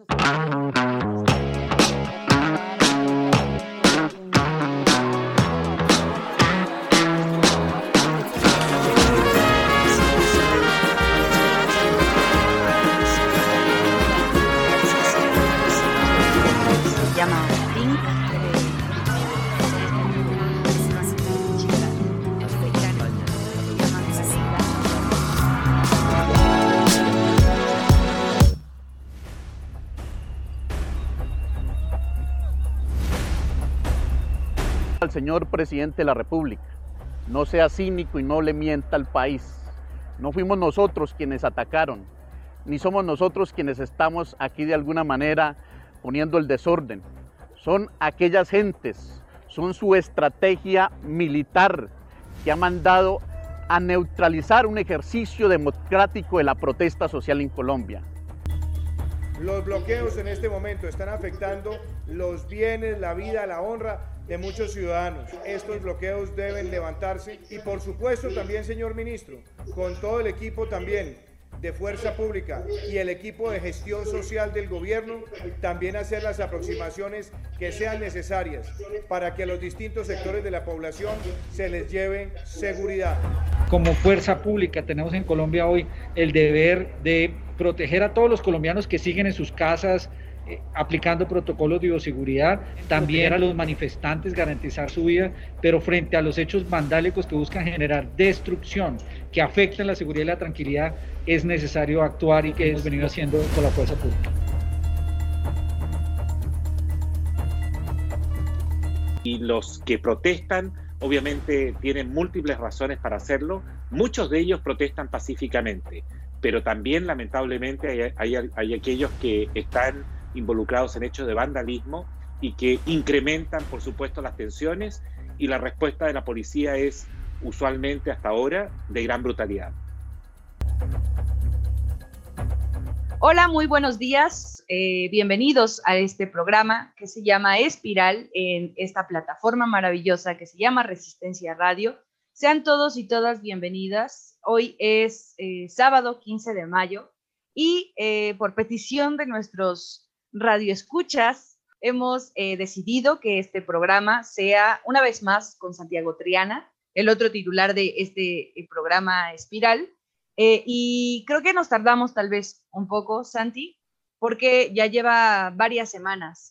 Al señor presidente de la República, no sea cínico y no le mienta al país. No fuimos nosotros quienes atacaron, ni somos nosotros quienes estamos aquí de alguna manera poniendo el desorden. Son aquellas gentes, son su estrategia militar que ha mandado a neutralizar un ejercicio democrático de la protesta social en Colombia. Los bloqueos en este momento están afectando los bienes, la vida, la honra de muchos ciudadanos. Estos bloqueos deben levantarse y por supuesto también, señor ministro, con todo el equipo también de Fuerza Pública y el equipo de gestión social del gobierno, también hacer las aproximaciones que sean necesarias para que a los distintos sectores de la población se les lleve seguridad. Como Fuerza Pública tenemos en Colombia hoy el deber de proteger a todos los colombianos que siguen en sus casas, aplicando protocolos de bioseguridad, también a los manifestantes garantizar su vida, pero frente a los hechos vandálicos que buscan generar destrucción, que afectan la seguridad y la tranquilidad, es necesario actuar y que hemos venido haciendo con la fuerza pública. Y los que protestan obviamente tienen múltiples razones para hacerlo, muchos de ellos protestan pacíficamente, pero también lamentablemente hay aquellos que están involucrados en hechos de vandalismo y que incrementan, por supuesto, las tensiones, y la respuesta de la policía es usualmente hasta ahora de gran brutalidad. Hola, muy buenos días. Bienvenidos a este programa que se llama Espiral en esta plataforma maravillosa que se llama Resistencia Radio. Sean todos y todas bienvenidas. Hoy es sábado 15 de mayo y por petición de nuestros radioescuchas hemos decidido que este programa sea una vez más con Santiago Triana, el otro titular de este programa Espiral. Y creo que nos tardamos tal vez un poco, Santi, porque ya lleva varias semanas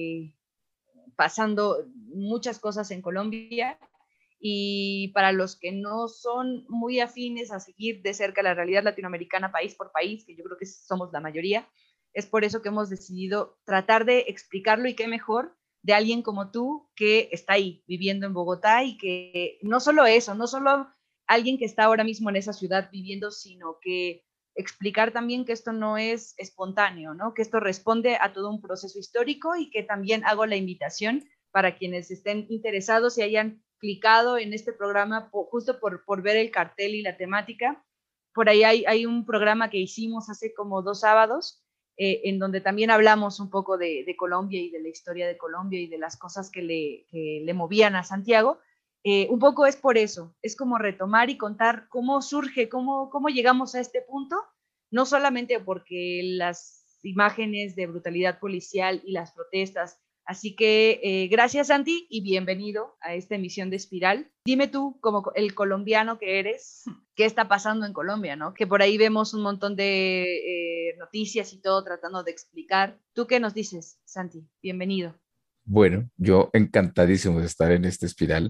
pasando muchas cosas en Colombia, y para los que no son muy afines a seguir de cerca la realidad latinoamericana país por país, que yo creo que somos la mayoría, es por eso que hemos decidido tratar de explicarlo, y qué mejor de alguien como tú que está ahí viviendo en Bogotá, y que no solo eso, no solo alguien que está ahora mismo en esa ciudad viviendo, sino que explicar también que esto no es espontáneo, ¿no? Que esto responde a todo un proceso histórico, y que también hago la invitación para quienes estén interesados y hayan clicado en este programa justo por ver el cartel y la temática. Por ahí hay un programa que hicimos hace como 2 sábados, en donde también hablamos un poco de Colombia y de la historia de Colombia y de las cosas que le movían a Santiago. Un poco es por eso, es como retomar y contar cómo surge, cómo llegamos a este punto, no solamente porque las imágenes de brutalidad policial y las protestas. Así que gracias, Santi, y bienvenido a esta emisión de Espiral. Dime tú, como el colombiano que eres, ¿qué está pasando en Colombia, no? Que por ahí vemos un montón de noticias y todo tratando de explicar. ¿Tú qué nos dices, Santi? Bienvenido. Bueno, yo encantadísimo de estar en este Espiral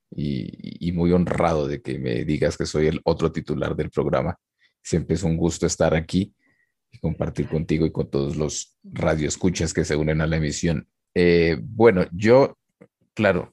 y muy honrado de que me digas que soy el otro titular del programa. Siempre es un gusto estar aquí y compartir contigo y con todos los radioescuchas que se unen a la emisión. Bueno, yo, claro,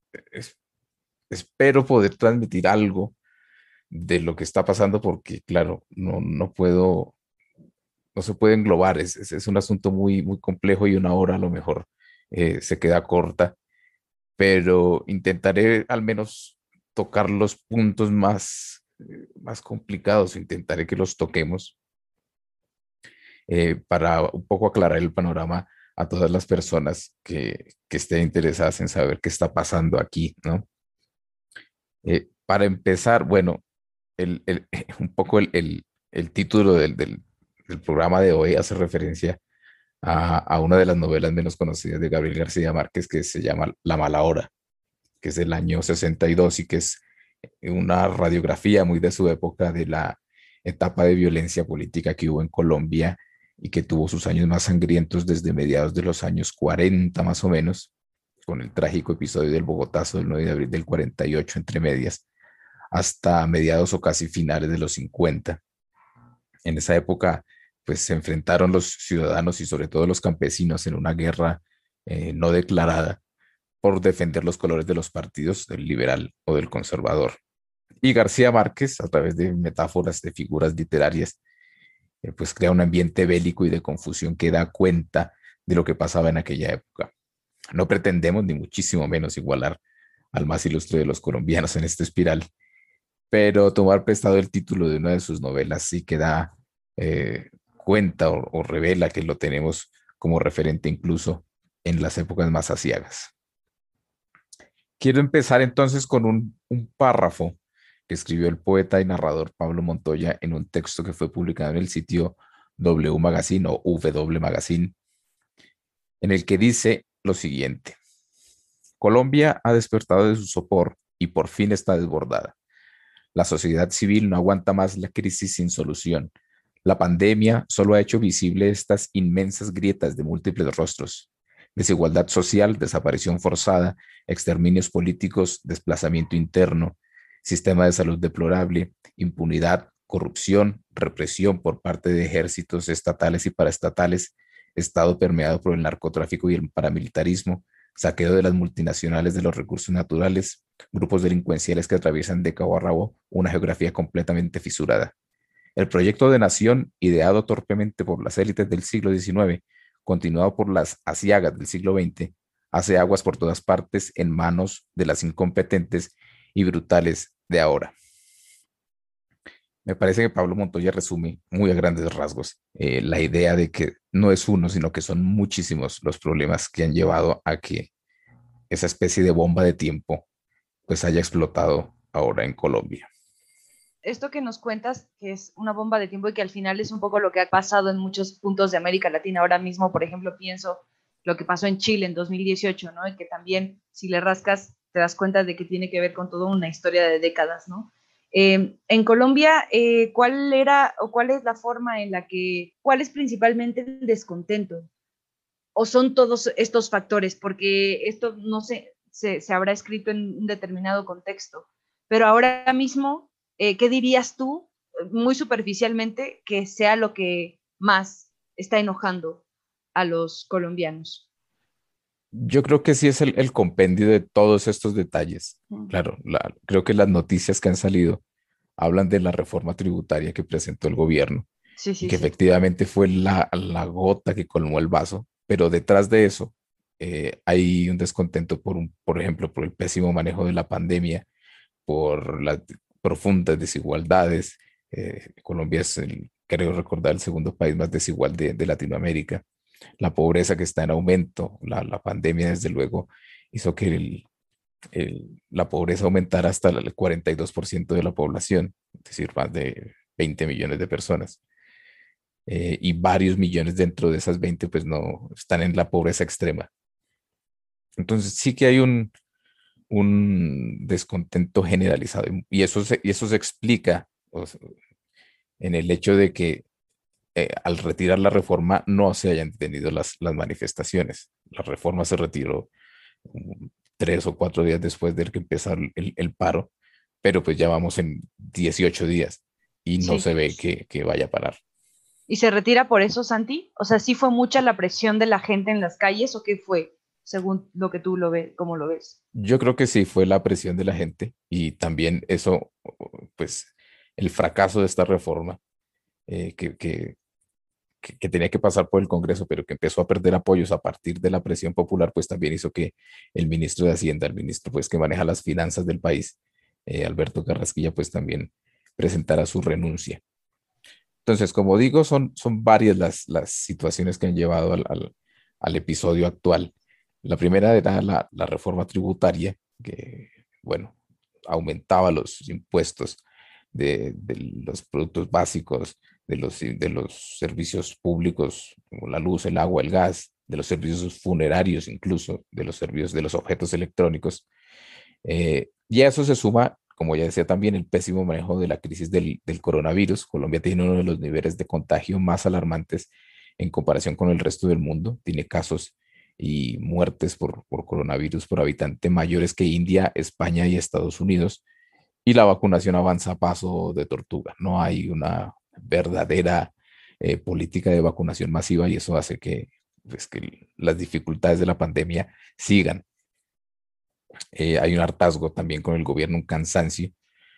espero poder transmitir algo de lo que está pasando, porque, claro, no se puede englobar, es un asunto muy, muy complejo, y una hora a lo mejor se queda corta, pero intentaré al menos tocar los puntos más complicados, intentaré que los toquemos para un poco aclarar el panorama a todas las personas que estén interesadas en saber qué está pasando aquí, ¿no? Para empezar, bueno, un poco el título del programa de hoy hace referencia a una de las novelas menos conocidas de Gabriel García Márquez, que se llama La mala hora, que es del año 62 y que es una radiografía muy de su época de la etapa de violencia política que hubo en Colombia y que tuvo sus años más sangrientos desde mediados de los años 40 más o menos, con el trágico episodio del Bogotazo del 9 de abril del 48 entre medias, hasta mediados o casi finales de los 50. En esa época, pues se enfrentaron los ciudadanos y sobre todo los campesinos en una guerra no declarada por defender los colores de los partidos, del liberal o del conservador. Y García Márquez, a través de metáforas, de figuras literarias, pues crea un ambiente bélico y de confusión que da cuenta de lo que pasaba en aquella época. No pretendemos ni muchísimo menos igualar al más ilustre de los colombianos en esta espiral, pero tomar prestado el título de una de sus novelas sí que da cuenta o revela que lo tenemos como referente incluso en las épocas más aciagas. Quiero empezar entonces con un párrafo que escribió el poeta y narrador Pablo Montoya en un texto que fue publicado en el sitio W Magazine o W Magazine, en el que dice lo siguiente: Colombia ha despertado de su sopor y por fin está desbordada. La sociedad civil no aguanta más la crisis sin solución. La pandemia solo ha hecho visible estas inmensas grietas de múltiples rostros: desigualdad social, desaparición forzada, exterminios políticos, desplazamiento interno, sistema de salud deplorable, impunidad, corrupción, represión por parte de ejércitos estatales y paraestatales, Estado permeado por el narcotráfico y el paramilitarismo, saqueo de las multinacionales de los recursos naturales, grupos delincuenciales que atraviesan de cabo a rabo una geografía completamente fisurada. El proyecto de nación, ideado torpemente por las élites del siglo XIX, continuado por las aciagas del siglo XX, hace aguas por todas partes en manos de las incompetentes y brutales de ahora. Me parece que Pablo Montoya resume muy a grandes rasgos la idea de que no es uno, sino que son muchísimos los problemas que han llevado a que esa especie de bomba de tiempo pues haya explotado ahora en Colombia. Esto que nos cuentas, que es una bomba de tiempo y que al final es un poco lo que ha pasado en muchos puntos de América Latina. Ahora mismo, por ejemplo, pienso lo que pasó en Chile en 2018, ¿no? Y que también, si le rascas, te das cuenta de que tiene que ver con toda una historia de décadas, ¿no? En Colombia, ¿cuál era o cuál es la forma en la que, cuál es principalmente el descontento? ¿O son todos estos factores? Porque esto no sé, se habrá escrito en un determinado contexto, pero ahora mismo, ¿qué dirías tú, muy superficialmente, que sea lo que más está enojando a los colombianos? Yo creo que sí es el compendio de todos estos detalles. Claro, creo que las noticias que han salido hablan de la reforma tributaria que presentó el gobierno Sí, y sí, que sí. efectivamente fue la gota que colmó el vaso, pero detrás de eso hay un descontento por ejemplo, por el pésimo manejo de la pandemia, por las profundas desigualdades. Colombia es, creo recordar, el segundo país más desigual de Latinoamérica. La pobreza que está en aumento, la pandemia desde luego hizo que la pobreza aumentara hasta el 42% de la población, es decir, más de 20 millones de personas. Y varios millones dentro de esas 20 pues no están en la pobreza extrema. Entonces sí que hay un descontento generalizado y eso se explica, o sea, en el hecho de que al retirar la reforma no se hayan detenido las manifestaciones. La reforma se retiró 3 o 4 días después de que empezara el paro, pero pues ya vamos en 18 días y no Sí. se ve que vaya a parar. ¿Y se retira por eso, Santi? O sea, ¿sí fue mucha la presión de la gente en las calles o qué fue, según lo que tú lo ves, cómo lo ves? Yo creo que sí fue la presión de la gente y también eso, pues el fracaso de esta reforma que tenía que pasar por el Congreso, pero que empezó a perder apoyos a partir de la presión popular, pues también hizo que el ministro de Hacienda, el ministro pues que maneja las finanzas del país, Alberto Carrasquilla, pues también presentara su renuncia. Entonces, como digo, son varias las situaciones que han llevado al episodio actual. La primera era la reforma tributaria, que, bueno, aumentaba los impuestos de los productos básicos, de los servicios públicos, como la luz, el agua, el gas, de los servicios funerarios, incluso de los servicios de los objetos electrónicos. Y a eso se suma, como ya decía también, el pésimo manejo de la crisis del coronavirus. Colombia tiene uno de los niveles de contagio más alarmantes en comparación con el resto del mundo. Tiene casos y muertes por coronavirus por habitante mayores que India, España y Estados Unidos. Y la vacunación avanza a paso de tortuga. No hay una verdadera política de vacunación masiva y eso hace que las dificultades de la pandemia sigan. Hay un hartazgo también con el gobierno, un cansancio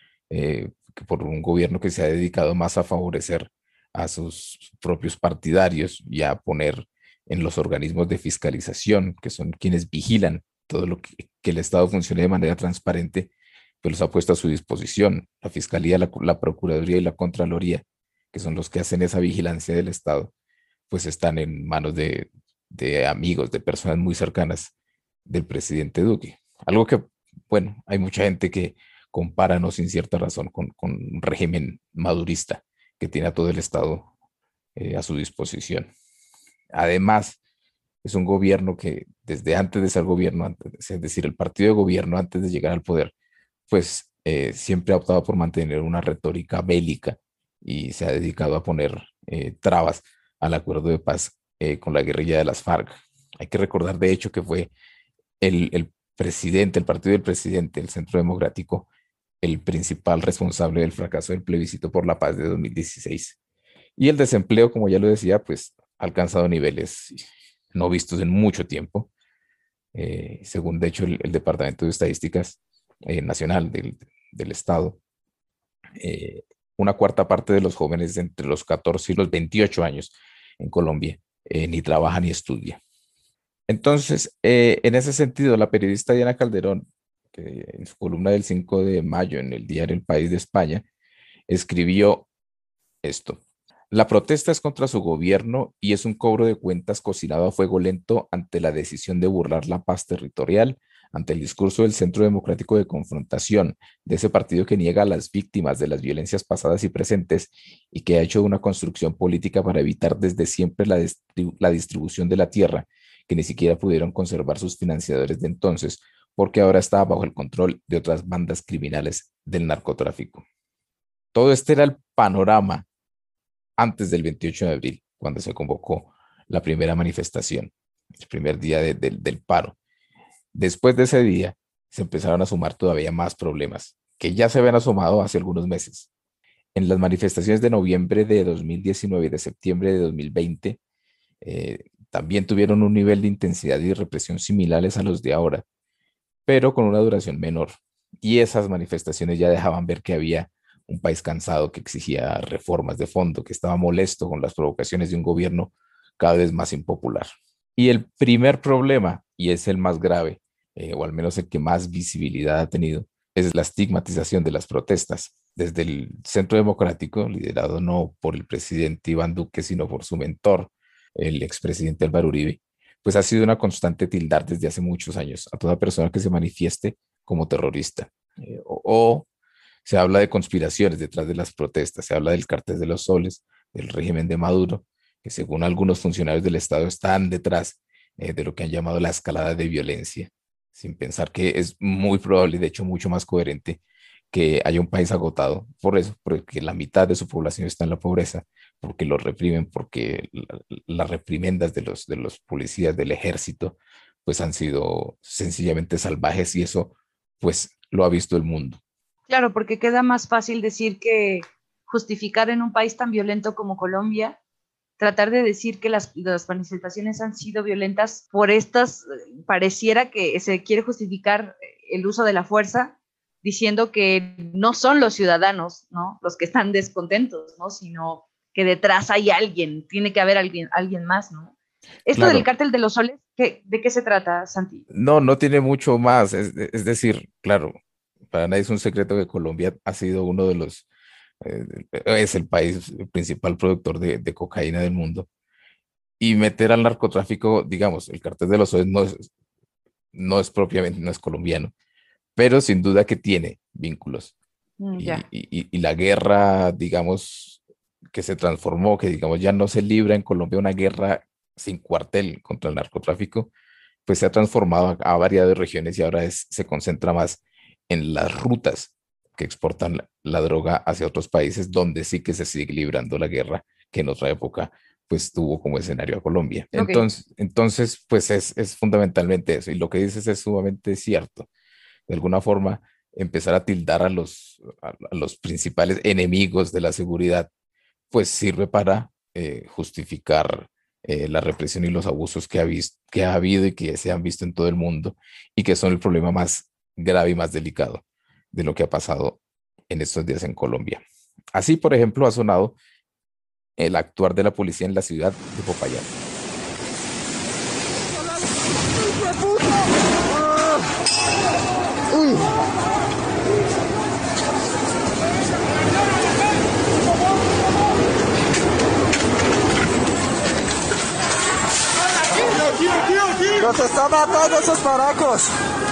por un gobierno que se ha dedicado más a favorecer a sus propios partidarios y a poner en los organismos de fiscalización, que son quienes vigilan todo lo que el Estado funcione de manera transparente, pues los ha puesto a su disposición. La Fiscalía, la Procuraduría y la Contraloría, que son los que hacen esa vigilancia del Estado, pues están en manos de amigos, de personas muy cercanas del presidente Duque. Algo que, bueno, hay mucha gente que compara, no sin cierta razón, con un régimen madurista que tiene a todo el Estado a su disposición. Además, es un gobierno que desde antes de ser gobierno, es decir, el partido de gobierno antes de llegar al poder, pues siempre ha optado por mantener una retórica bélica y se ha dedicado a poner trabas al acuerdo de paz con la guerrilla de las FARC. Hay que recordar, de hecho, que fue el presidente, el partido del presidente, el Centro Democrático, el principal responsable del fracaso del plebiscito por la paz de 2016. Y el desempleo, como ya lo decía, pues ha alcanzado niveles no vistos en mucho tiempo. Según, de hecho, el Departamento de Estadísticas Nacional del Estado, una cuarta parte de los jóvenes entre los 14 y los 28 años en Colombia ni trabaja ni estudia. Entonces, en ese sentido, la periodista Diana Calderón, que en su columna del 5 de mayo en el diario El País de España, escribió esto: la protesta es contra su gobierno y es un cobro de cuentas cocinado a fuego lento ante la decisión de burlar la paz territorial, ante el discurso del Centro Democrático de Confrontación, de ese partido que niega a las víctimas de las violencias pasadas y presentes y que ha hecho una construcción política para evitar desde siempre la distribución de la tierra, que ni siquiera pudieron conservar sus financiadores de entonces, porque ahora está bajo el control de otras bandas criminales del narcotráfico. Todo este era el panorama antes del 28 de abril, cuando se convocó la primera manifestación, el primer día del paro. Después de ese día, se empezaron a sumar todavía más problemas, que ya se habían asomado hace algunos meses. En las manifestaciones de noviembre de 2019 y de septiembre de 2020, también tuvieron un nivel de intensidad y represión similares a los de ahora, pero con una duración menor. Y esas manifestaciones ya dejaban ver que había un país cansado que exigía reformas de fondo, que estaba molesto con las provocaciones de un gobierno cada vez más impopular. Y el primer problema, y es el más grave, o al menos el que más visibilidad ha tenido, es la estigmatización de las protestas. Desde el Centro Democrático, liderado no por el presidente Iván Duque, sino por su mentor, el expresidente Álvaro Uribe, pues ha sido una constante tildar desde hace muchos años a toda persona que se manifieste como terrorista. O se habla de conspiraciones detrás de las protestas, se habla del Cartel de los Soles, del régimen de Maduro, que según algunos funcionarios del Estado están detrás de lo que han llamado la escalada de violencia, sin pensar que es muy probable y de hecho mucho más coherente que haya un país agotado por eso, porque la mitad de su población está en la pobreza, porque lo reprimen, porque las reprimendas de los policías del ejército pues han sido sencillamente salvajes y eso pues lo ha visto el mundo. Claro, porque queda más fácil decir que justificar en un país tan violento como Colombia, tratar de decir que las manifestaciones han sido violentas por estas, pareciera que se quiere justificar el uso de la fuerza, diciendo que no son los ciudadanos, ¿no?, los que están descontentos, ¿no?, sino que detrás hay alguien, tiene que haber alguien más, ¿no? Esto Claro. del Cártel de los Soles, ¿de qué se trata, Santi? No tiene mucho más, es decir, claro, para nadie es un secreto que Colombia ha sido uno de los, es el país principal productor de cocaína del mundo. Y meter al narcotráfico, digamos, el Cartel de los Soles no es propiamente, no es colombiano, pero sin duda que tiene vínculos. Ya. Y la guerra, digamos, que se transformó, que digamos ya no se libra en Colombia una guerra sin cuartel contra el narcotráfico, pues se ha transformado a varias regiones y ahora se concentra más en las rutas que exportan la droga hacia otros países, donde sí que se sigue librando la guerra que en otra época pues tuvo como escenario a Colombia. Ok. Entonces pues es fundamentalmente eso. Y lo que dices es sumamente cierto. De alguna forma, empezar a tildar a los principales enemigos de la seguridad, pues sirve para justificar la represión y los abusos que ha habido y que se han visto en todo el mundo y que son el problema más grave y más delicado de lo que ha pasado en estos días en Colombia. Así, por ejemplo, ha sonado el actuar de la policía en la ciudad de Popayán. Nos están matando esos paracos.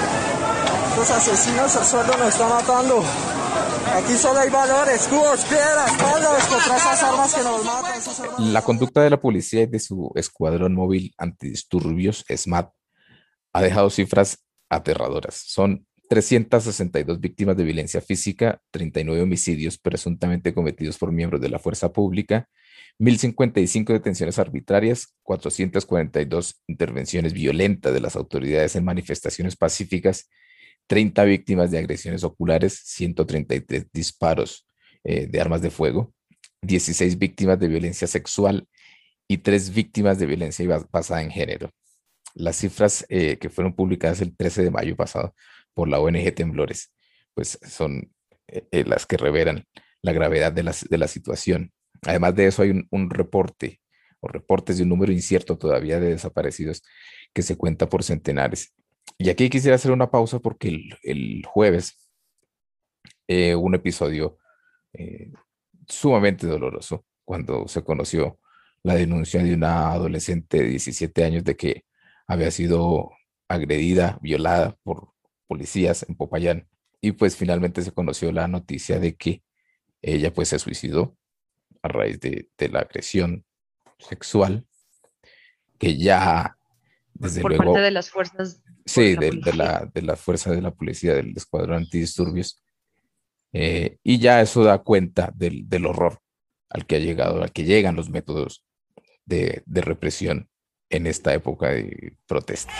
Los asesinos a sueldo nos están matando. Aquí solo hay valores, cubos, piedras, palos contra esas armas que nos matan. La conducta de la policía y de su escuadrón móvil antidisturbios, SMAT, ha dejado cifras aterradoras. Son 362 víctimas de violencia física, 39 homicidios presuntamente cometidos por miembros de la fuerza pública, 1.055 detenciones arbitrarias, 442 intervenciones violentas de las autoridades en manifestaciones pacíficas, 30 víctimas de agresiones oculares, 133 disparos de armas de fuego, 16 víctimas de violencia sexual y 3 víctimas de violencia basada en género. Las cifras que fueron publicadas el 13 de mayo pasado por la ONG Temblores, pues son las que revelan la gravedad de la situación. Además de eso, hay un reporte o reportes de un número incierto todavía de desaparecidos que se cuenta por centenares. Y aquí quisiera hacer una pausa porque el jueves un episodio sumamente doloroso cuando se conoció la denuncia de una adolescente de 17 años de que había sido agredida, violada por policías en Popayán. Y pues finalmente se conoció la noticia de que ella pues se suicidó a raíz de la agresión sexual, que ya desde Por luego, parte de las fuerzas sí, de la policía. de la fuerza de la policía, del escuadrón antidisturbios, y ya eso da cuenta del horror al que ha llegado, al que llegan los métodos de represión en esta época de protestas.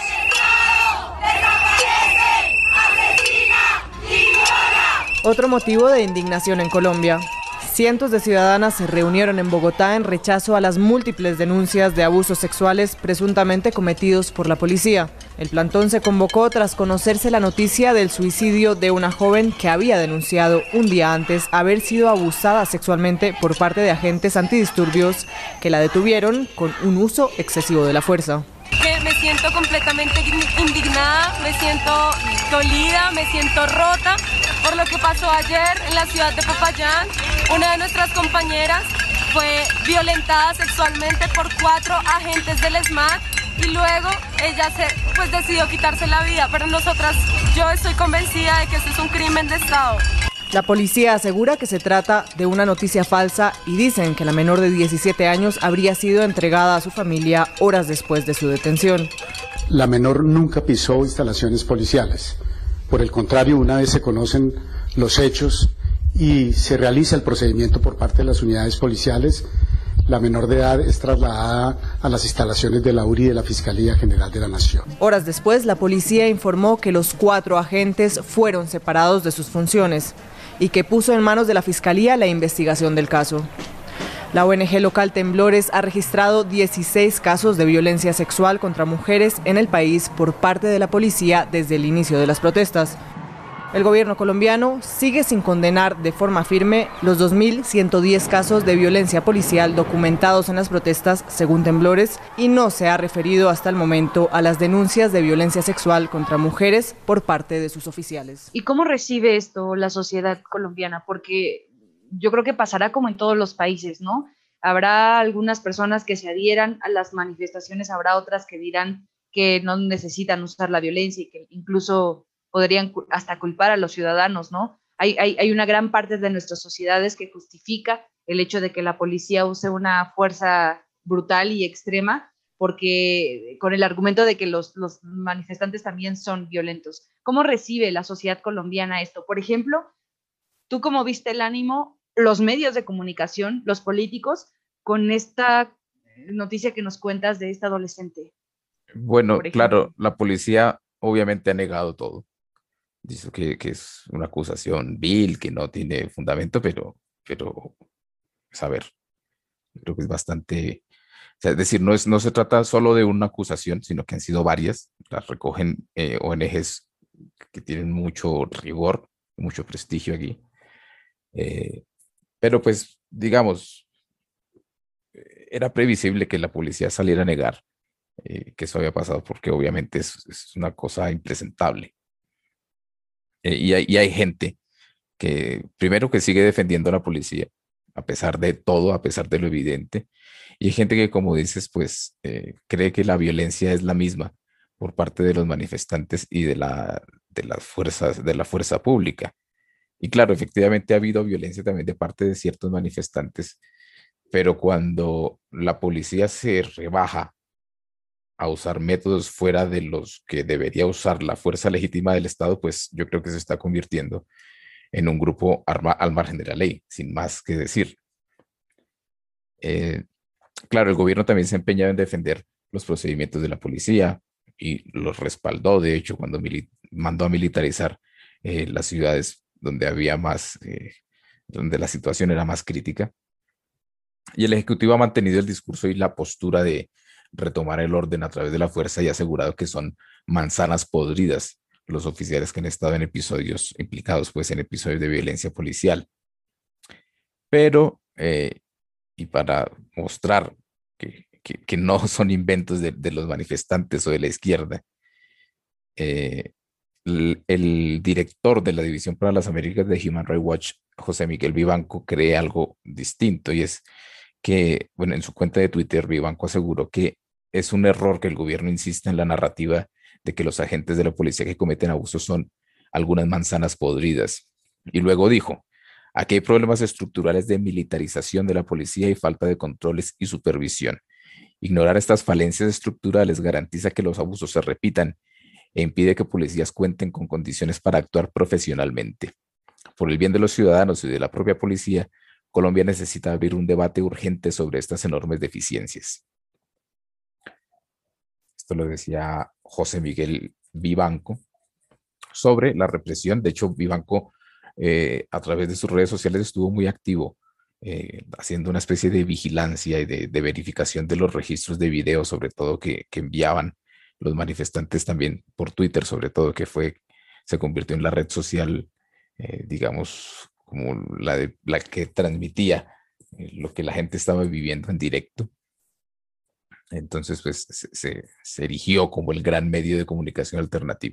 Otro motivo de indignación en Colombia. Cientos de ciudadanas se reunieron en Bogotá en rechazo a las múltiples denuncias de abusos sexuales presuntamente cometidos por la policía. El plantón se convocó tras conocerse la noticia del suicidio de una joven que había denunciado un día antes haber sido abusada sexualmente por parte de agentes antidisturbios que la detuvieron con un uso excesivo de la fuerza. Me siento completamente indignada, me siento dolida, me siento rota por lo que pasó ayer en la ciudad de Popayán. Una de nuestras compañeras fue violentada sexualmente por 4 agentes del SMAT y luego ella decidió quitarse la vida, pero yo estoy convencida de que esto es un crimen de Estado. La policía asegura que se trata de una noticia falsa y dicen que la menor de 17 años habría sido entregada a su familia horas después de su detención. La menor nunca pisó instalaciones policiales. Por el contrario, una vez se conocen los hechos y se realiza el procedimiento por parte de las unidades policiales, la menor de edad es trasladada a las instalaciones de la URI de la Fiscalía General de la Nación. Horas después, la policía informó que los 4 agentes fueron separados de sus funciones y que puso en manos de la Fiscalía la investigación del caso. La ONG local Temblores ha registrado 16 casos de violencia sexual contra mujeres en el país por parte de la policía desde el inicio de las protestas. El gobierno colombiano sigue sin condenar de forma firme los 2.110 casos de violencia policial documentados en las protestas, según Temblores, y no se ha referido hasta el momento a las denuncias de violencia sexual contra mujeres por parte de sus oficiales. ¿Y cómo recibe esto la sociedad colombiana? Porque yo creo que pasará como en todos los países, ¿no? Habrá algunas personas que se adhieran a las manifestaciones, habrá otras que dirán que no necesitan usar la violencia y que incluso podrían hasta culpar a los ciudadanos, ¿no? Hay una gran parte de nuestras sociedades que justifica el hecho de que la policía use una fuerza brutal y extrema, porque con el argumento de que los manifestantes también son violentos. ¿Cómo recibe la sociedad colombiana esto? Por ejemplo, ¿tú cómo viste el ánimo, los medios de comunicación, los políticos, con esta noticia que nos cuentas de esta adolescente? Bueno, claro, la policía obviamente ha negado todo. Dice que es una acusación vil, que no tiene fundamento, pero a ver, creo que es bastante, o sea, es decir, no se trata solo de una acusación, sino que han sido varias. Las recogen ONGs que tienen mucho rigor, mucho prestigio aquí. Pero pues, digamos, era previsible que la policía saliera a negar que eso había pasado, porque obviamente es una cosa impresentable. Y hay gente que, primero, que sigue defendiendo a la policía, a pesar de todo, a pesar de lo evidente. Y hay gente que, como dices, pues cree que la violencia es la misma por parte de los manifestantes y de las fuerzas, de la fuerza pública. Y claro, efectivamente ha habido violencia también de parte de ciertos manifestantes, pero cuando la policía se rebaja a usar métodos fuera de los que debería usar la fuerza legítima del Estado, pues yo creo que se está convirtiendo en un grupo al margen de la ley, sin más que decir. Claro, el gobierno también se ha empeñado en defender los procedimientos de la policía y los respaldó, de hecho, cuando mandó a militarizar las ciudades donde había más, donde la situación era más crítica. Y el Ejecutivo ha mantenido el discurso y la postura de retomar el orden a través de la fuerza y ha asegurado que son manzanas podridas los oficiales que han estado en episodios implicados, pues en episodios de violencia policial. Pero, y para mostrar que no son inventos de los manifestantes o de la izquierda, el director de la División para las Américas de Human Rights Watch, José Miguel Vivanco, cree algo distinto, y es que, bueno, en su cuenta de Twitter, Vivanco aseguró que es un error que el gobierno insista en la narrativa de que los agentes de la policía que cometen abusos son algunas manzanas podridas. Y luego dijo, aquí hay problemas estructurales de militarización de la policía y falta de controles y supervisión. Ignorar estas falencias estructurales garantiza que los abusos se repitan e impide que policías cuenten con condiciones para actuar profesionalmente. Por el bien de los ciudadanos y de la propia policía, Colombia necesita abrir un debate urgente sobre estas enormes deficiencias. Esto lo decía José Miguel Vivanco sobre la represión. De hecho, Vivanco a través de sus redes sociales estuvo muy activo haciendo una especie de vigilancia y de verificación de los registros de video, sobre todo que enviaban los manifestantes, también por Twitter, sobre todo, que se convirtió en la red social, digamos, como la que transmitía lo que la gente estaba viviendo en directo. Entonces, pues, se erigió como el gran medio de comunicación alternativo.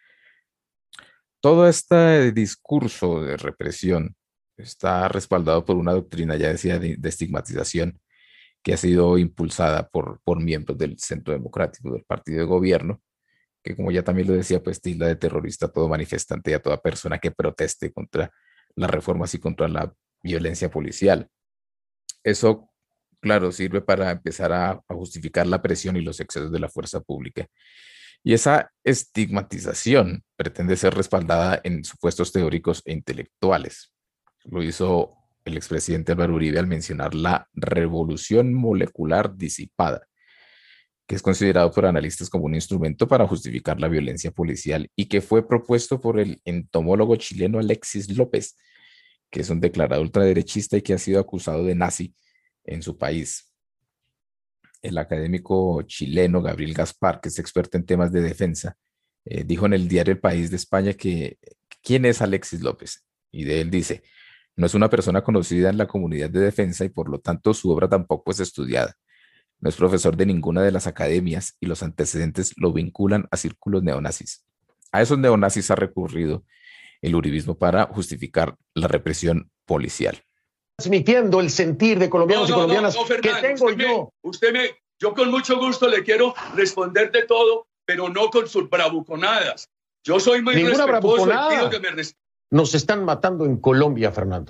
Todo este discurso de represión está respaldado por una doctrina, ya decía, de estigmatización, que ha sido impulsada por miembros del Centro Democrático, del partido de gobierno, que, como ya también lo decía, pues tilda de terrorista a todo manifestante y a toda persona que proteste contra las reformas y contra la violencia policial. Eso, claro, sirve para empezar a justificar la presión y los excesos de la fuerza pública. Y esa estigmatización pretende ser respaldada en supuestos teóricos e intelectuales. Lo hizo el expresidente Álvaro Uribe al mencionar la revolución molecular disipada, que es considerado por analistas como un instrumento para justificar la violencia policial y que fue propuesto por el entomólogo chileno Alexis López, que es un declarado ultraderechista y que ha sido acusado de nazi en su país. El académico chileno Gabriel Gaspar, que es experto en temas de defensa, dijo en el diario El País de España que ¿quién es Alexis López? Y de él dice, no es una persona conocida en la comunidad de defensa y por lo tanto su obra tampoco es estudiada. No es profesor de ninguna de las academias y los antecedentes lo vinculan a círculos neonazis. A esos neonazis ha recurrido el uribismo para justificar la represión policial. Transmitiendo el sentir de colombianos y colombianas que tengo yo. Yo con mucho gusto le quiero responder de todo, pero no con sus bravuconadas. Yo soy muy Ninguna respetuoso y bravuconada. pido que me Nos están matando en Colombia, Fernando.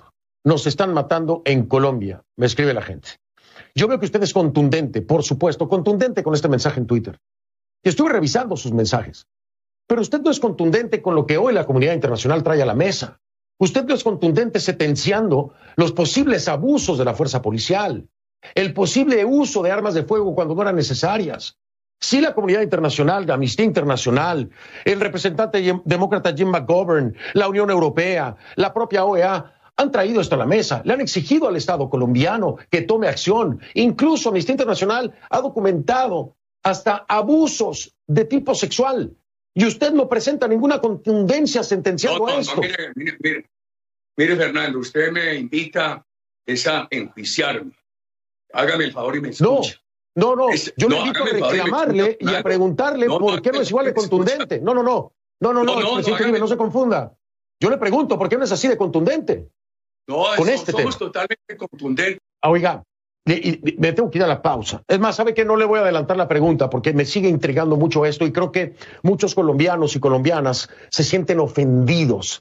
nos están matando en Colombia, me escribe la gente. Yo veo que usted es contundente, por supuesto, contundente con este mensaje en Twitter. Y estuve revisando sus mensajes. Pero usted no es contundente con lo que hoy la comunidad internacional trae a la mesa. Usted no es contundente sentenciando los posibles abusos de la fuerza policial, el posible uso de armas de fuego cuando no eran necesarias. Sí, la comunidad internacional, la Amnistía Internacional, el representante demócrata Jim McGovern, la Unión Europea, la propia OEA, han traído esto a la mesa, le han exigido al Estado colombiano que tome acción. Incluso Amnistía Internacional ha documentado hasta abusos de tipo sexual. Y usted no presenta ninguna contundencia sentenciando esto. Mire, Fernando, usted me invita a enjuiciarme. Hágame el favor y me escucha. No, yo le invito a reclamarle y a preguntarle por qué no es igual de contundente. No, presidente Uribe, no se confunda. Yo le pregunto por qué no es así de contundente. Somos totalmente contundentes. Oiga, me tengo que ir a la pausa. Es más, ¿sabe qué? No le voy a adelantar la pregunta porque me sigue intrigando mucho esto y creo que muchos colombianos y colombianas se sienten ofendidos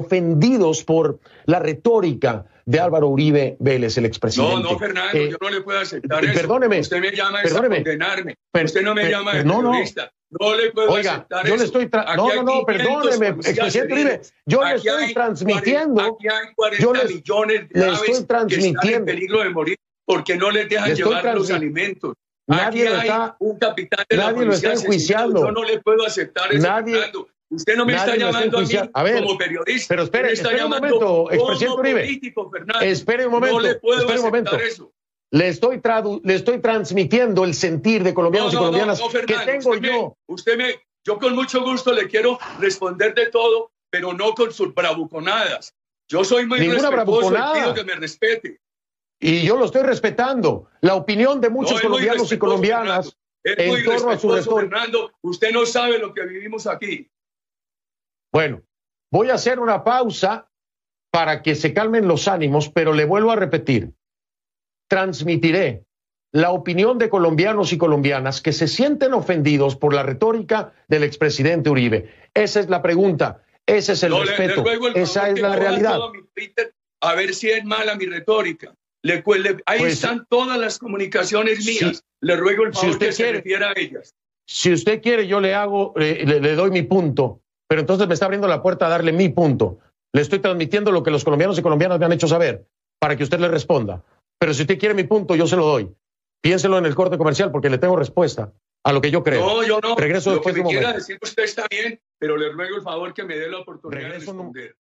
por la retórica de Álvaro Uribe Vélez, el expresidente. No, Fernando, yo no le puedo aceptar eso. Perdóneme. Usted me llama a condenarme. Usted no me llama de periodista. No le puedo aceptar yo eso. Le estoy perdóneme, expresidente Uribe. Yo le estoy transmitiendo. Aquí hay 40 millones de aves que están en peligro de morir porque no les dejan llevar los alimentos. Nadie aquí hay un capitán de la policía asesinado. Yo no le puedo aceptar eso, Fernando. Usted no me está llamando a mí como periodista. Pero espere un momento, expresidente Uribe. Espere un momento. No le puedo aceptar eso. Le estoy transmitiendo el sentir de colombianos y colombianas que tengo yo. Yo con mucho gusto le quiero responder de todo, pero no con sus bravuconadas. Yo soy muy respetuoso y pido que me respete. Y yo lo estoy respetando. La opinión de muchos colombianos y colombianas en torno a su retórica. Fernando, usted no sabe lo que vivimos aquí. Bueno, voy a hacer una pausa para que se calmen los ánimos, pero le vuelvo a repetir. Transmitiré la opinión de colombianos y colombianas que se sienten ofendidos por la retórica del expresidente Uribe. Esa es la pregunta, ese es el respeto, esa es la realidad. A ver si es mala mi retórica. Ahí están todas las comunicaciones mías. Le ruego el favor que se refiera a ellas. Si usted quiere, yo le doy mi punto, pero entonces me está abriendo la puerta a darle mi punto. Le estoy transmitiendo lo que los colombianos y colombianas me han hecho saber para que usted le responda. Pero si usted quiere mi punto, yo se lo doy. Piénselo en el corte comercial porque le tengo respuesta a lo que yo creo. No, yo no. Regreso después de un momento. Lo que me quiera decir usted está bien, pero le ruego el favor que me dé la oportunidad de responder.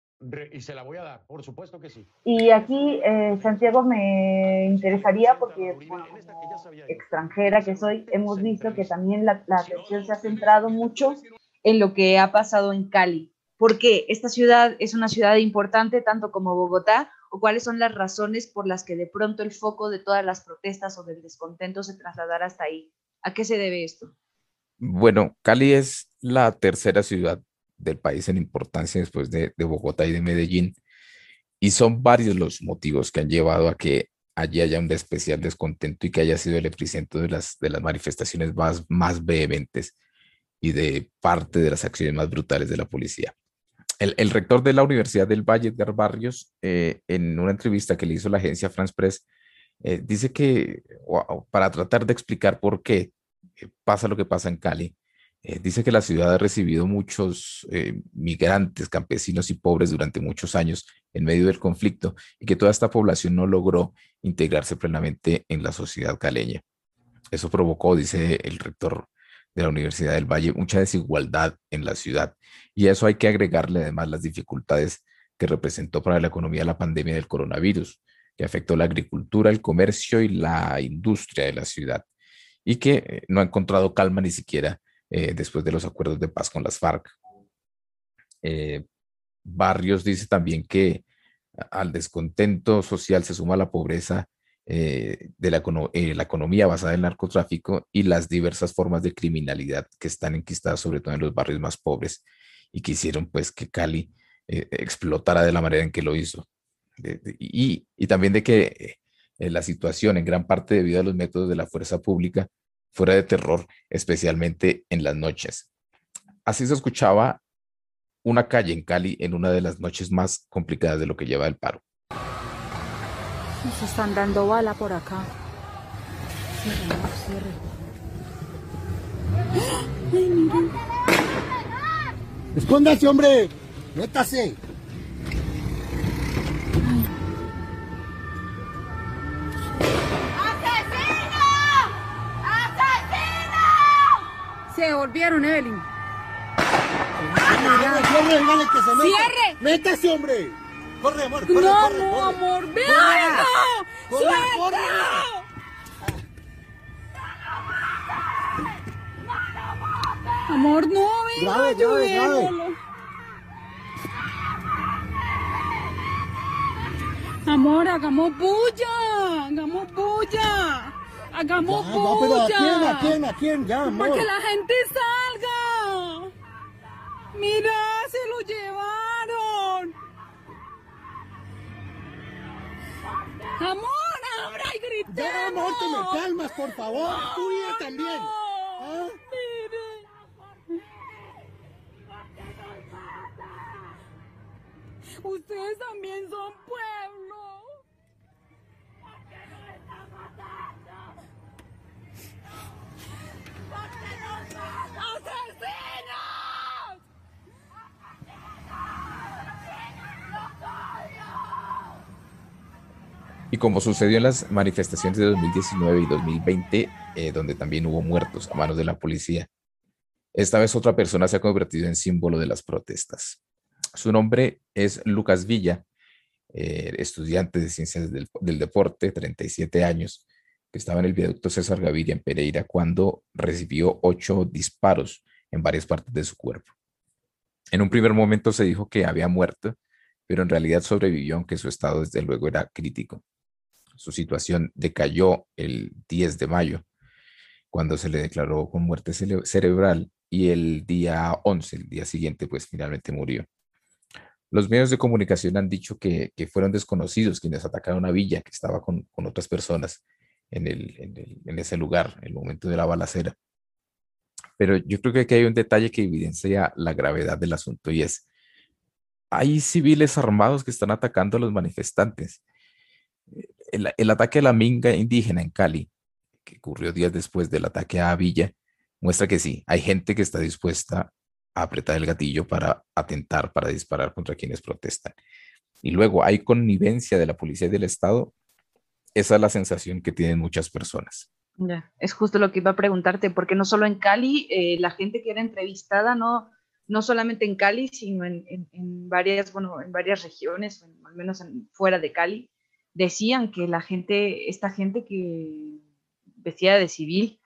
Y se la voy a dar, por supuesto que sí. Y aquí, Santiago, me interesaría porque, bueno, como extranjera que soy, hemos visto que también la atención se ha centrado mucho en lo que ha pasado en Cali. ¿Por qué? ¿Esta ciudad es una ciudad importante tanto como Bogotá? ¿O cuáles son las razones por las que de pronto el foco de todas las protestas o del descontento se trasladará hasta ahí? ¿A qué se debe esto? Bueno, Cali es la tercera ciudad del país en importancia después de Bogotá y de Medellín, y son varios los motivos que han llevado a que allí haya un especial descontento y que haya sido el epicentro de las manifestaciones más vehementes y de parte de las acciones más brutales de la policía. El rector de la Universidad del Valle, Edgar Barrios, en una entrevista que le hizo la agencia France Press, dice que para tratar de explicar por qué pasa lo que pasa en Cali, dice que la ciudad ha recibido muchos migrantes, campesinos y pobres durante muchos años en medio del conflicto y que toda esta población no logró integrarse plenamente en la sociedad caleña. Eso provocó, dice el rector de la Universidad del Valle, mucha desigualdad en la ciudad, y a eso hay que agregarle además las dificultades que representó para la economía la pandemia del coronavirus, que afectó la agricultura, el comercio y la industria de la ciudad, y que no ha encontrado calma ni siquiera después de los acuerdos de paz con las FARC. Barrios dice también que al descontento social se suma la pobreza de la economía basada en el narcotráfico y las diversas formas de criminalidad que están enquistadas sobre todo en los barrios más pobres y que hicieron pues que Cali explotara de la manera en que lo hizo. Y también de que la situación en gran parte debido a los métodos de la fuerza pública fuera de terror, especialmente en las noches. Así se escuchaba una calle en Cali en una de las noches más complicadas de lo que lleva el paro. Nos están dando bala por acá. Cierre. Ay, miren. ¡Escóndase, hombre! ¡Métase! Se devolvieron, Evelyn. ¡Cierre, dígale que se meta! ¡Cierre! ¡Métase, hombre! ¡Corre, amor! ¡Corre, no, corre, no, corre! amor! ¡Ve ¡Corre, algo! corre, ¡Suelta! corre! Amor, no, venga, Grave, grave, grave. ayudémoslo. Amor, hagamos bulla. Hagamos bulla. Hagamos Ya, bulla. pero ¿a quién? Ya, amor. Para que la gente salga. Mira, se lo llevaron. Amor, abra y gritemos. Ya, amor, te me calmas, por favor. Tú y ella también. ¿Ah? Mire. Ustedes también son pueblo. ¿Por qué nos están matando? ¿Por qué nos matan? ¡Asesinos! Y como sucedió en las manifestaciones de 2019 y 2020, donde también hubo muertos a manos de la policía, esta vez otra persona se ha convertido en símbolo de las protestas. Su nombre es Lucas Villa, estudiante de Ciencias del Deporte, 37 años, que estaba en el viaducto César Gaviria en Pereira cuando recibió 8 disparos en varias partes de su cuerpo. En un primer momento se dijo que había muerto, pero en realidad sobrevivió, aunque su estado desde luego era crítico. Su situación decayó el 10 de mayo, cuando se le declaró con muerte cerebral, y el día 11, el día siguiente, pues finalmente murió. Los medios de comunicación han dicho que fueron desconocidos quienes atacaron a Villa, que estaba con otras personas en ese lugar, en el momento de la balacera. Pero yo creo que aquí hay un detalle que evidencia la gravedad del asunto, y es: hay civiles armados que están atacando a los manifestantes. El ataque a la minga indígena en Cali, que ocurrió días después del ataque a Villa, muestra que sí, hay gente que está dispuesta a apretar el gatillo para atentar, para disparar contra quienes protestan. Y luego hay connivencia de la policía y del Estado. Esa es la sensación que tienen muchas personas. Ya, es justo lo que iba a preguntarte, porque no solo en Cali, la gente que era entrevistada, no solamente en Cali, sino en varias regiones, al menos fuera de Cali, decían que esta gente que vestía de civil,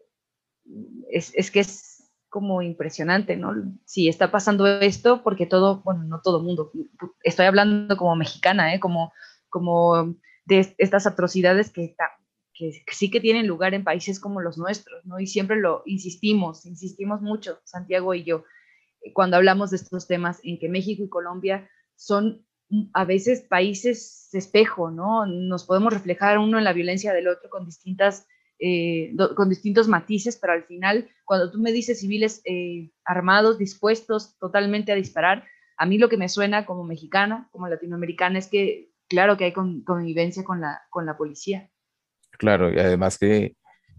es que es como impresionante, ¿no? Sí, está pasando esto porque no todo mundo, estoy hablando como mexicana, como de estas atrocidades que sí que tienen lugar en países como los nuestros, ¿no? Y siempre lo insistimos mucho, Santiago y yo, cuando hablamos de estos temas, en que México y Colombia son a veces países de espejo, ¿no? Nos podemos reflejar uno en la violencia del otro con distintos matices, pero al final, cuando tú me dices civiles armados, dispuestos totalmente a disparar, a mí lo que me suena como mexicana, como latinoamericana, es que claro que hay convivencia con la policía. Claro, y además que,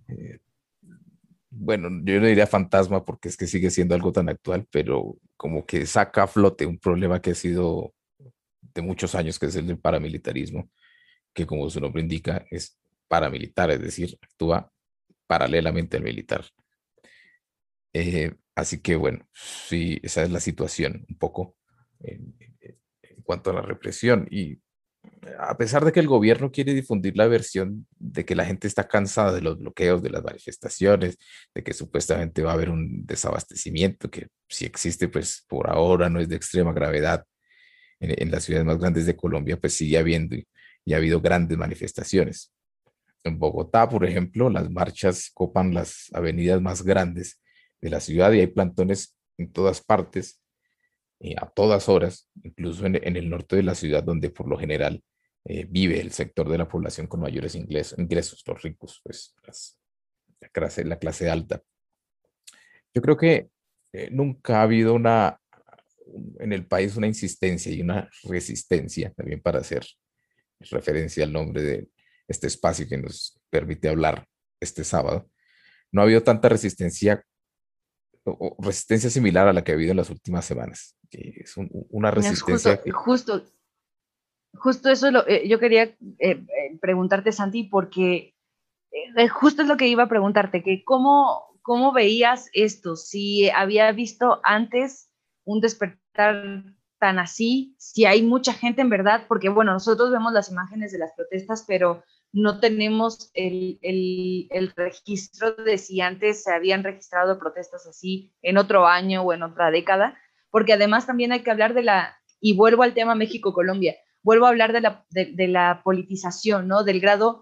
bueno, yo no diría fantasma porque es que sigue siendo algo tan actual, pero como que saca a flote un problema que ha sido de muchos años, que es el del paramilitarismo, que como su nombre indica es paramilitar, es decir, actúa paralelamente al militar. Así que bueno, sí, esa es la situación un poco en cuanto a la represión. Y a pesar de que el gobierno quiere difundir la versión de que la gente está cansada de los bloqueos, de las manifestaciones, de que supuestamente va a haber un desabastecimiento, que si existe, pues por ahora no es de extrema gravedad. En las ciudades más grandes de Colombia, pues sigue habiendo y ha habido grandes manifestaciones. En Bogotá, por ejemplo, las marchas copan las avenidas más grandes de la ciudad y hay plantones en todas partes, a todas horas, incluso en el norte de la ciudad, donde por lo general vive el sector de la población con mayores ingresos, los ricos, pues la clase alta. Yo creo que nunca ha habido en el país una insistencia y una resistencia también para hacer referencia al nombre de este espacio que nos permite hablar este sábado, no ha habido tanta resistencia o resistencia similar a la que ha habido en las últimas semanas, que es una resistencia justo eso yo quería preguntarte, Santi, porque justo es lo que iba a preguntarte, que cómo veías esto, si había visto antes un despertar tan así, si hay mucha gente en verdad, porque bueno, nosotros vemos las imágenes de las protestas, pero no tenemos el registro de si antes se habían registrado protestas así en otro año o en otra década, porque además también hay que hablar y vuelvo al tema México-Colombia, vuelvo a hablar de la politización, ¿no? Del grado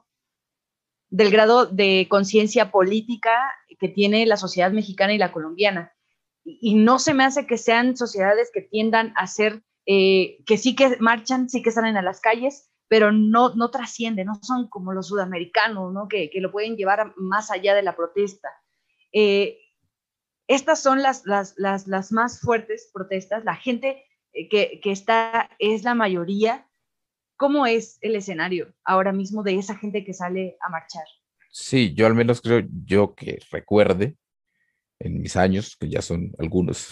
de conciencia política que tiene la sociedad mexicana y la colombiana. Y no se me hace que sean sociedades que tiendan a ser, que sí que marchan, sí que salen a las calles, pero no trascienden, no son como los sudamericanos, ¿no? Que lo pueden llevar más allá de la protesta. Estas son las más fuertes protestas, la gente que está es la mayoría. ¿Cómo es el escenario ahora mismo de esa gente que sale a marchar? Sí, yo al menos creo, yo que recuerde, en mis años, que ya son algunos,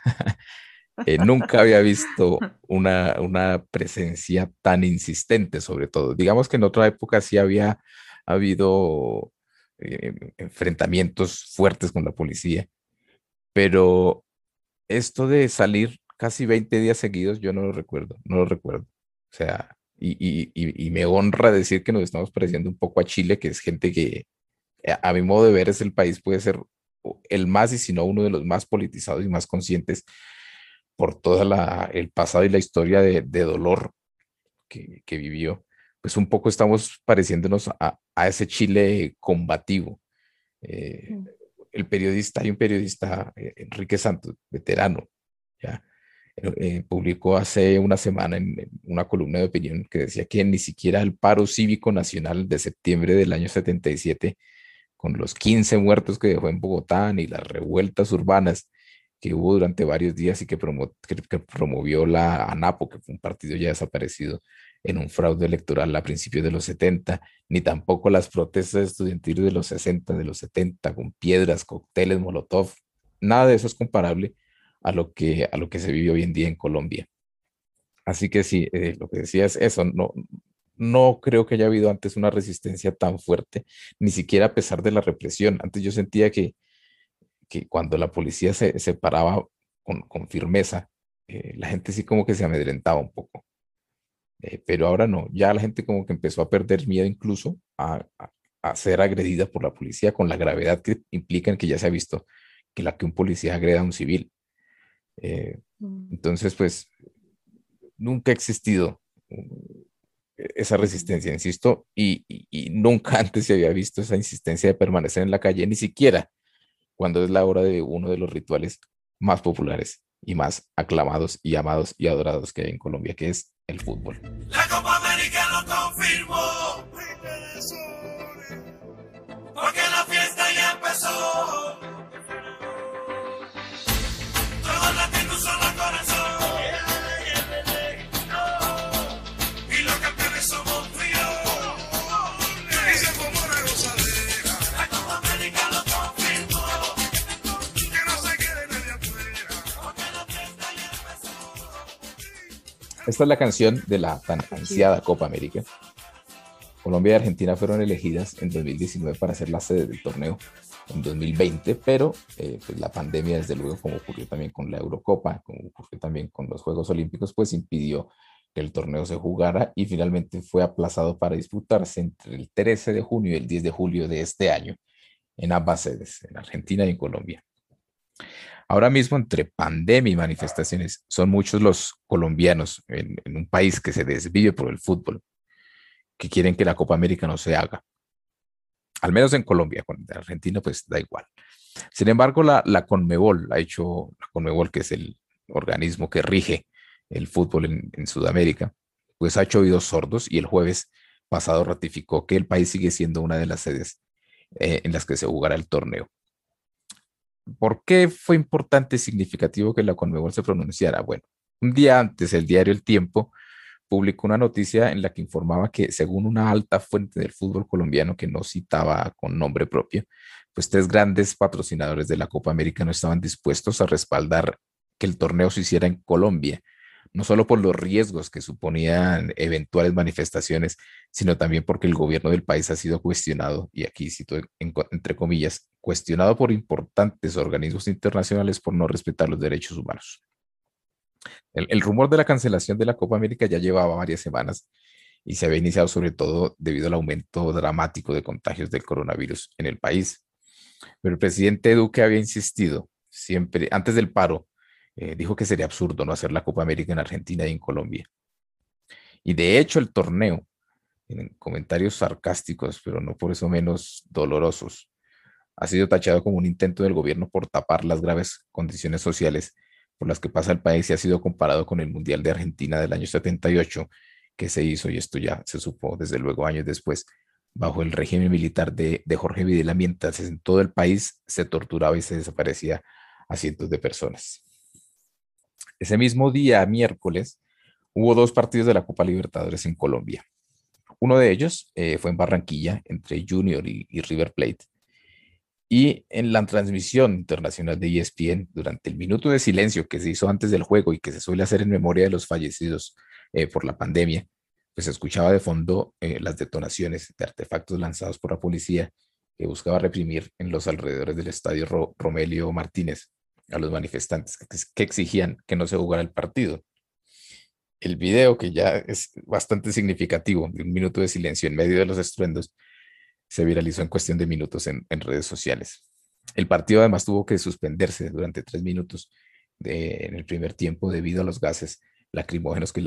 nunca había visto una presencia tan insistente, sobre todo. Digamos que en otra época sí había habido enfrentamientos fuertes con la policía, pero esto de salir casi 20 días seguidos, yo no lo recuerdo. O sea, y me honra decir que nos estamos pareciendo un poco a Chile, que es gente que, a mi modo de ver, es el país, puede ser el más y si no uno de los más politizados y más conscientes por todo el pasado y la historia de dolor que vivió. Pues un poco estamos pareciéndonos a ese Chile combativo. Hay un periodista, Enrique Santos, veterano, ya, publicó hace una semana en una columna de opinión que decía que ni siquiera el paro cívico nacional de septiembre del año 77, con los 15 muertos que dejó en Bogotá, ni las revueltas urbanas que hubo durante varios días y que promovió la ANAPO, que fue un partido ya desaparecido en un fraude electoral a principios de los 70, ni tampoco las protestas estudiantiles de los 60, de los 70, con piedras, cócteles, molotov. Nada de eso es comparable a lo que se vive hoy en día en Colombia. Así que sí, lo que decía es eso, no creo que haya habido antes una resistencia tan fuerte, ni siquiera a pesar de la represión. Antes yo sentía que cuando la policía se paraba con firmeza, la gente sí como que se amedrentaba un poco. Pero ahora no, ya la gente como que empezó a perder miedo incluso a ser agredida por la policía, con la gravedad que implica en que ya se ha visto que un policía agreda a un civil. Entonces, pues, nunca ha existido esa resistencia, insisto, y nunca antes se había visto esa insistencia de permanecer en la calle, ni siquiera cuando es la hora de uno de los rituales más populares y más aclamados y amados y adorados que hay en Colombia, que es el fútbol. La Copa América lo confirmó, porque la fiesta ya empezó. Todos latinos son los corazones. Y los campeones somos fríos. Y se formó una gozadera. La Copa América lo confirmó, que no se quede nadie afuera, porque la fiesta ya empezó. Esta es la canción de la tan ansiada Copa América. Colombia y Argentina fueron elegidas en 2019 para ser la sede del torneo en 2020, pero pues la pandemia, desde luego, como ocurrió también con la Eurocopa, como ocurrió también con los Juegos Olímpicos, pues impidió que el torneo se jugara y finalmente fue aplazado para disputarse entre el 13 de junio y el 10 de julio de este año en ambas sedes, en Argentina y en Colombia. Ahora mismo, entre pandemia y manifestaciones, son muchos los colombianos en un país que se desvive por el fútbol, que quieren que la Copa América no se haga. Al menos en Colombia, con Argentina pues da igual. Sin embargo, la Conmebol la Conmebol, que es el organismo que rige el fútbol en Sudamérica, pues ha hecho oídos sordos y el jueves pasado ratificó que el país sigue siendo una de las sedes en las que se jugará el torneo. ¿Por qué fue importante y significativo que la Conmebol se pronunciara? Bueno, un día antes el diario El Tiempo publicó una noticia en la que informaba que, según una alta fuente del fútbol colombiano que no citaba con nombre propio, pues 3 grandes patrocinadores de la Copa América no estaban dispuestos a respaldar que el torneo se hiciera en Colombia, no solo por los riesgos que suponían eventuales manifestaciones, sino también porque el gobierno del país ha sido cuestionado, y aquí cito entre comillas, cuestionado por importantes organismos internacionales por no respetar los derechos humanos. El rumor de la cancelación de la Copa América ya llevaba varias semanas y se había iniciado sobre todo debido al aumento dramático de contagios del coronavirus en el país. Pero el presidente Duque había insistido siempre, antes del paro, dijo que sería absurdo no hacer la Copa América en Argentina y en Colombia. Y de hecho el torneo, en comentarios sarcásticos, pero no por eso menos dolorosos, ha sido tachado como un intento del gobierno por tapar las graves condiciones sociales por las que pasa el país y ha sido comparado con el Mundial de Argentina del año 78, que se hizo, y esto ya se supo desde luego años después, bajo el régimen militar de Jorge Videla, mientras en todo el país se torturaba y se desaparecía a cientos de personas. Ese mismo día, miércoles, hubo 2 partidos de la Copa Libertadores en Colombia. Uno de ellos fue en Barranquilla, entre Junior y River Plate. Y en la transmisión internacional de ESPN, durante el minuto de silencio que se hizo antes del juego y que se suele hacer en memoria de los fallecidos por la pandemia, pues se escuchaba de fondo las detonaciones de artefactos lanzados por la policía que buscaba reprimir en los alrededores del estadio Romelio Martínez a los manifestantes que exigían que no se jugara el partido. El video, que ya es bastante significativo, de un minuto de silencio en medio de los estruendos, se viralizó en cuestión de minutos en redes sociales. El partido además tuvo que suspenderse durante 3 minutos en el primer tiempo debido a los gases lacrimógenos que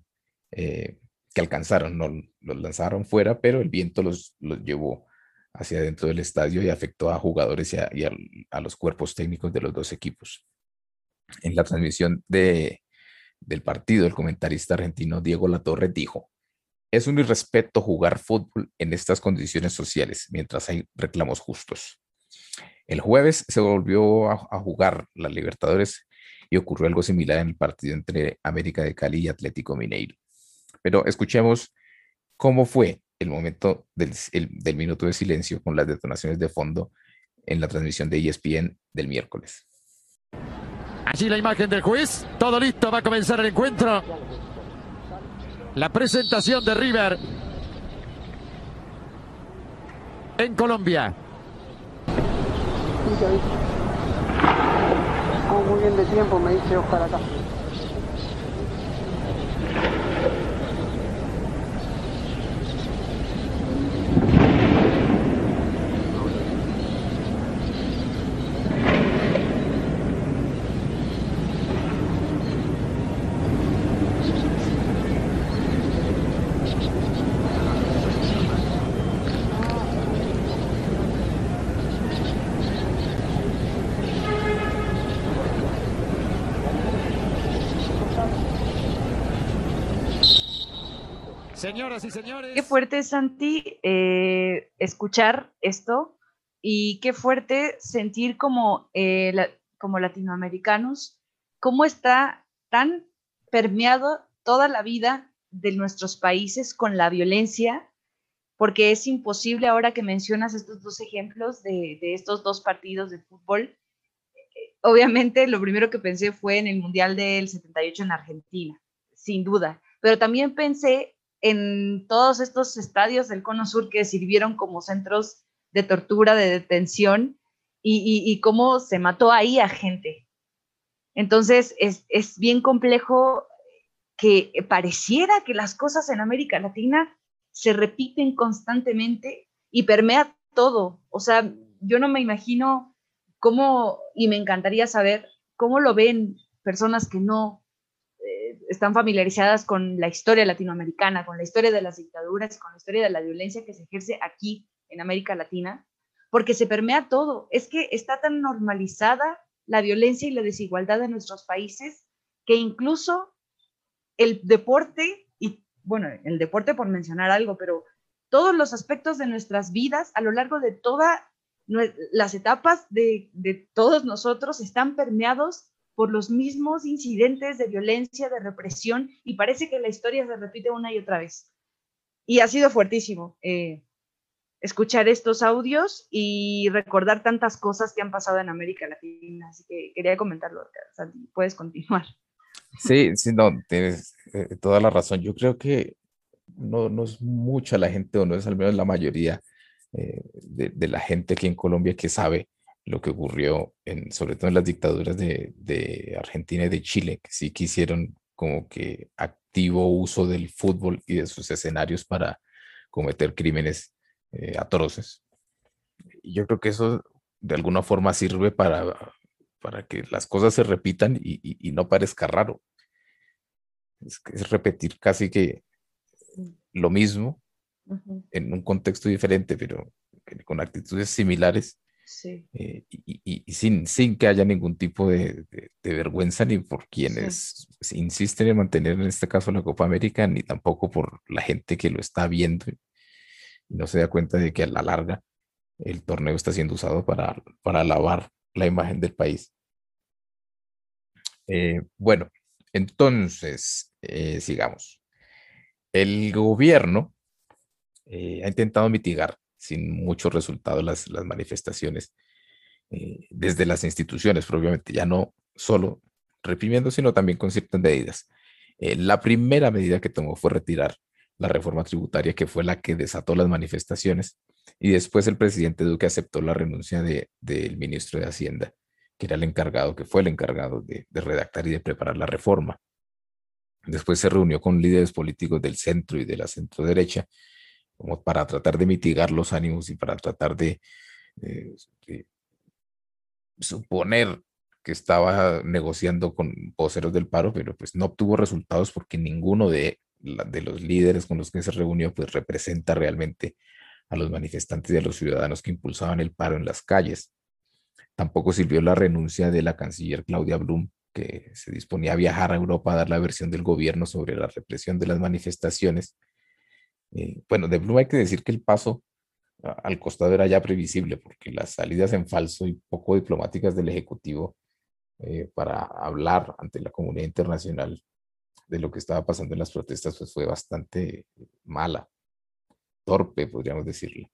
alcanzaron, no los lanzaron fuera, pero el viento los llevó hacia dentro del estadio y afectó a jugadores y a los cuerpos técnicos de los 2 equipos. En la transmisión del partido, el comentarista argentino Diego Latorre dijo: "Es un irrespeto jugar fútbol en estas condiciones sociales mientras hay reclamos justos". El jueves se volvió a jugar la Libertadores y ocurrió algo similar en el partido entre América de Cali y Atlético Mineiro. Pero escuchemos cómo fue el momento del minuto de silencio con las detonaciones de fondo en la transmisión de ESPN del miércoles. Allí la imagen del juez, todo listo, va a comenzar el encuentro. La presentación de River en Colombia. Vamos muy bien de tiempo, me dice Oscar acá. Señoras y señores. Qué fuerte, Santi, escuchar esto, y qué fuerte sentir como latinoamericanos, cómo está tan permeado toda la vida de nuestros países con la violencia, porque es imposible, ahora que mencionas estos 2 ejemplos de estos 2 partidos de fútbol. Obviamente lo primero que pensé fue en el Mundial del 78 en Argentina, sin duda, pero también pensé en todos estos estadios del Cono Sur que sirvieron como centros de tortura, de detención, y cómo se mató ahí a gente. Entonces es bien complejo, que pareciera que las cosas en América Latina se repiten constantemente y permea todo. O sea, yo no me imagino cómo, y me encantaría saber cómo lo ven personas que no están familiarizadas con la historia latinoamericana, con la historia de las dictaduras, con la historia de la violencia que se ejerce aquí en América Latina, porque se permea todo. Es que está tan normalizada la violencia y la desigualdad en nuestros países que incluso el deporte, y bueno, el deporte por mencionar algo, pero todos los aspectos de nuestras vidas a lo largo de todas las etapas de todos nosotros están permeados por los mismos incidentes de violencia, de represión, y parece que la historia se repite una y otra vez. Y ha sido fuertísimo escuchar estos audios y recordar tantas cosas que han pasado en América Latina. Así que quería comentarlo, Santi. Puedes continuar. Sí, sí, no, tienes toda la razón. Yo creo que no es mucha la gente, o no es al menos la mayoría de la gente aquí en Colombia que sabe lo que ocurrió, sobre todo en las dictaduras de Argentina y de Chile, que sí que hicieron como que activo uso del fútbol y de sus escenarios para cometer crímenes atroces. Y yo creo que eso de alguna forma sirve para que las cosas se repitan y no parezca raro. Es repetir casi que lo mismo en un contexto diferente, pero con actitudes similares. Sí. Y sin que haya ningún tipo de vergüenza ni por quienes insisten en mantener en este caso la Copa América, ni tampoco por la gente que lo está viendo y no se da cuenta de que a la larga el torneo está siendo usado para lavar la imagen del país. Bueno, entonces sigamos. El gobierno ha intentado mitigar sin mucho resultado las manifestaciones desde las instituciones propiamente, ya no solo reprimiendo, sino también con ciertas medidas. La primera medida que tomó fue retirar la reforma tributaria, que fue la que desató las manifestaciones, y después el presidente Duque aceptó la renuncia del ministro de Hacienda, que fue el encargado de redactar y de preparar la reforma. Después se reunió con líderes políticos del centro y de la centroderecha, como para tratar de mitigar los ánimos y para tratar de suponer que estaba negociando con voceros del paro, pero pues no obtuvo resultados porque ninguno de los líderes con los que se reunió pues representa realmente a los manifestantes y a los ciudadanos que impulsaban el paro en las calles. Tampoco sirvió la renuncia de la canciller Claudia Blum, que se disponía a viajar a Europa a dar la versión del gobierno sobre la represión de las manifestaciones. Bueno, de Blum hay que decir que el paso al costado era ya previsible, porque las salidas en falso y poco diplomáticas del Ejecutivo para hablar ante la comunidad internacional de lo que estaba pasando en las protestas pues fue bastante mala, torpe, podríamos decirle.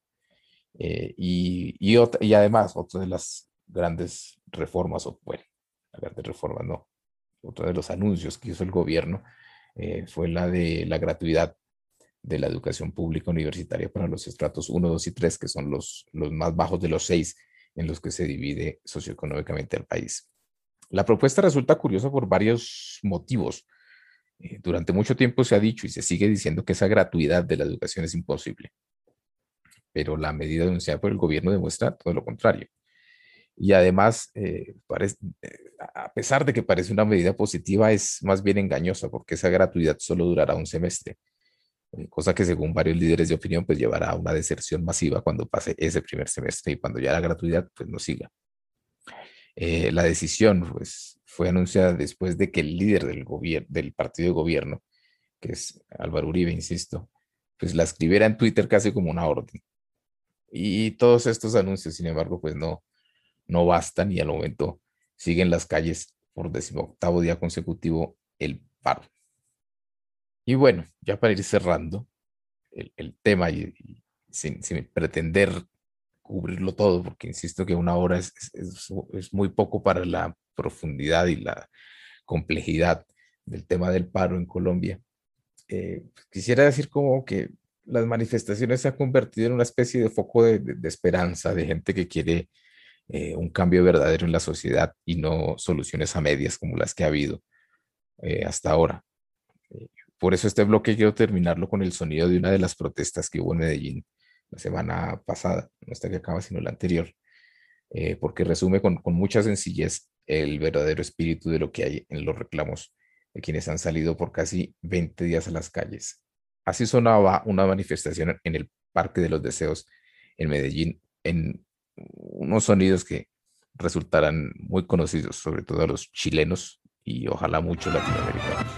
Y además, otra de las grandes reformas, otro de los anuncios que hizo el gobierno fue la de la gratuidad de la educación pública universitaria para los estratos 1, 2 y 3, que son los más bajos de los 6 en los que se divide socioeconómicamente el país. La propuesta resulta curiosa por varios motivos. Durante mucho tiempo se ha dicho y se sigue diciendo que esa gratuidad de la educación es imposible, pero la medida anunciada por el gobierno demuestra todo lo contrario. Y además, a pesar de que parece una medida positiva, es más bien engañosa porque esa gratuidad solo durará un semestre, cosa que según varios líderes de opinión pues llevará a una deserción masiva cuando pase ese primer semestre y cuando ya la gratuidad pues no siga. La decisión pues fue anunciada después de que el líder del partido de gobierno, que es Álvaro Uribe, insisto, pues la escribiera en Twitter casi como una orden. Y todos estos anuncios, sin embargo, pues no bastan y al momento siguen las calles por 18º día consecutivo el paro. Y bueno, ya para ir cerrando el tema y sin pretender cubrirlo todo, porque insisto que una hora es muy poco para la profundidad y la complejidad del tema del paro en Colombia. Quisiera decir como que las manifestaciones se han convertido en una especie de foco de esperanza, de gente que quiere un cambio verdadero en la sociedad y no soluciones a medias como las que ha habido hasta ahora. Por eso este bloque quiero terminarlo con el sonido de una de las protestas que hubo en Medellín la semana pasada, no esta que acaba, sino la anterior, porque resume con mucha sencillez el verdadero espíritu de lo que hay en los reclamos de quienes han salido por casi 20 días a las calles. Así sonaba una manifestación en el Parque de los Deseos en Medellín, en unos sonidos que resultarán muy conocidos, sobre todo a los chilenos y ojalá muchos latinoamericanos.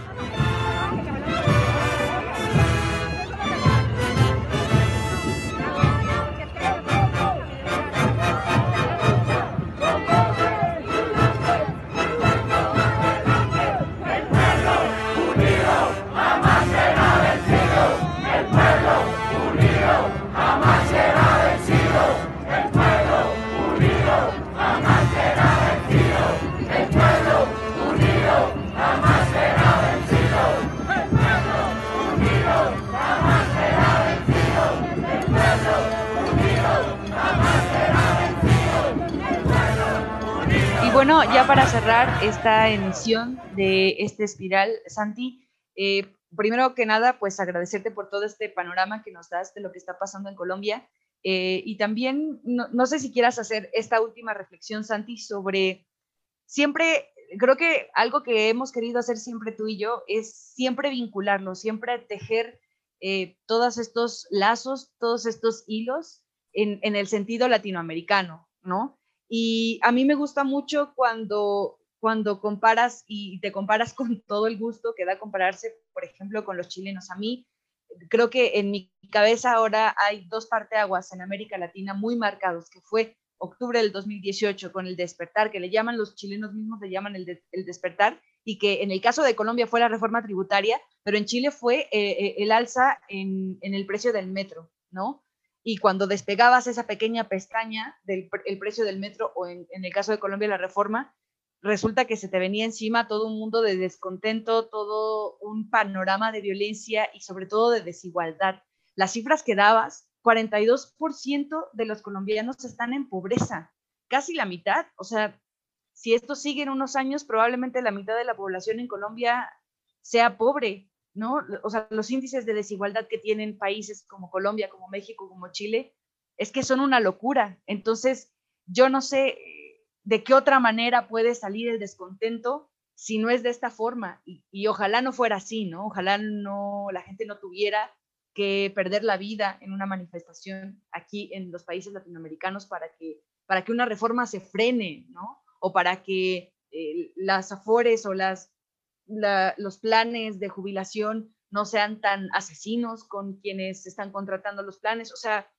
Y bueno, ya para cerrar esta emisión de este Espiral, Santi, primero que nada, pues agradecerte por todo este panorama que nos das de lo que está pasando en Colombia. Y también, no sé si quieras hacer esta última reflexión, Santi, sobre siempre, creo que algo que hemos querido hacer siempre tú y yo es siempre vincularlo, siempre tejer todos estos lazos, todos estos hilos en el sentido latinoamericano, ¿no? Y a mí me gusta mucho cuando comparas y te comparas con todo el gusto que da compararse, por ejemplo, con los chilenos. A mí creo que en mi cabeza ahora hay dos parteaguas en América Latina muy marcados, que fue octubre del 2018 con el despertar, que le llaman los chilenos mismos, le llaman el despertar, y que en el caso de Colombia fue la reforma tributaria, pero en Chile fue el alza en el precio del metro, ¿no? Y cuando despegabas esa pequeña pestaña del el precio del metro, o en el caso de Colombia la reforma, resulta que se te venía encima todo un mundo de descontento, todo un panorama de violencia y sobre todo de desigualdad. Las cifras que dabas, 42% de los colombianos están en pobreza, casi la mitad. O sea, si esto sigue en unos años, probablemente la mitad de la población en Colombia sea pobre, ¿no? O sea, los índices de desigualdad que tienen países como Colombia, como México, como Chile, es que son una locura. Entonces, yo no sé de qué otra manera puede salir el descontento si no es de esta forma. Y ojalá no fuera así, ¿no? Ojalá la gente no tuviera que perder la vida en una manifestación aquí en los países latinoamericanos para que una reforma se frene, ¿no? O para que las afores o los planes de jubilación no sean tan asesinos con quienes están contratando los planes. O sea,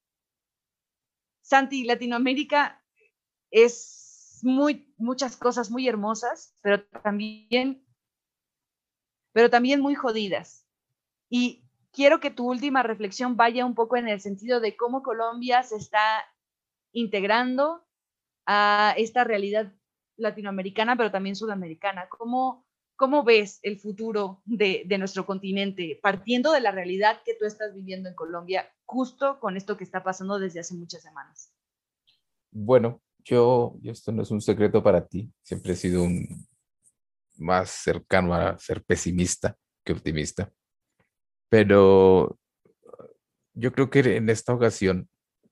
Santi, Latinoamérica es muchas cosas muy hermosas, pero también muy jodidas. Y quiero que tu última reflexión vaya un poco en el sentido de cómo Colombia se está integrando a esta realidad latinoamericana, pero también sudamericana. ¿Cómo ves el futuro de nuestro continente, partiendo de la realidad que tú estás viviendo en Colombia, justo con esto que está pasando desde hace muchas semanas? Bueno, esto no es un secreto para ti, siempre he sido más cercano a ser pesimista que optimista, pero yo creo que en esta ocasión,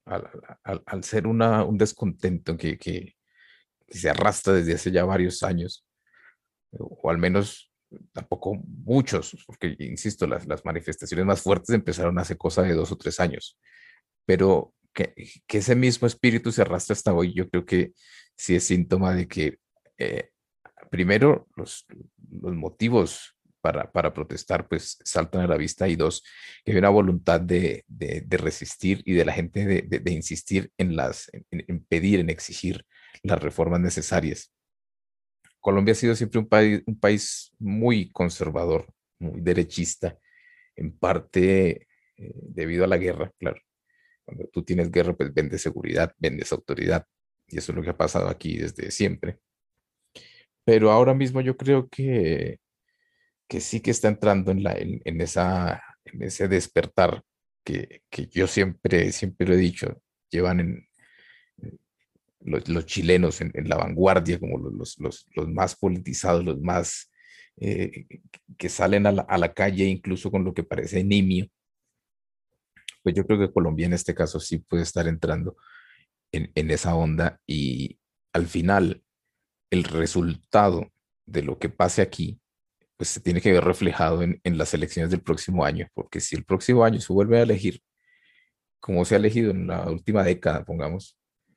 al ser un descontento que se arrastra desde hace ya varios años, o al menos tampoco muchos, porque insisto, las manifestaciones más fuertes empezaron hace cosa de 2 o 3 años, pero que ese mismo espíritu se arrastra hasta hoy, yo creo que sí es síntoma de que primero los motivos para protestar pues saltan a la vista, y dos, que hay una voluntad de resistir y de la gente de insistir en pedir, en exigir las reformas necesarias. Colombia ha sido siempre un país muy conservador, muy derechista, en parte debido a la guerra, claro. Cuando tú tienes guerra, pues vendes seguridad, vendes autoridad, y eso es lo que ha pasado aquí desde siempre. Pero ahora mismo yo creo que sí que está entrando en ese despertar que yo siempre lo he dicho, llevan los chilenos en la vanguardia, como los más politizados, los más que salen a la calle incluso con lo que parece nimio. Pues yo creo que Colombia en este caso sí puede estar entrando en esa onda, y al final el resultado de lo que pase aquí pues se tiene que ver reflejado en las elecciones del próximo año, porque si el próximo año se vuelve a elegir como se ha elegido en la última década, pongamos,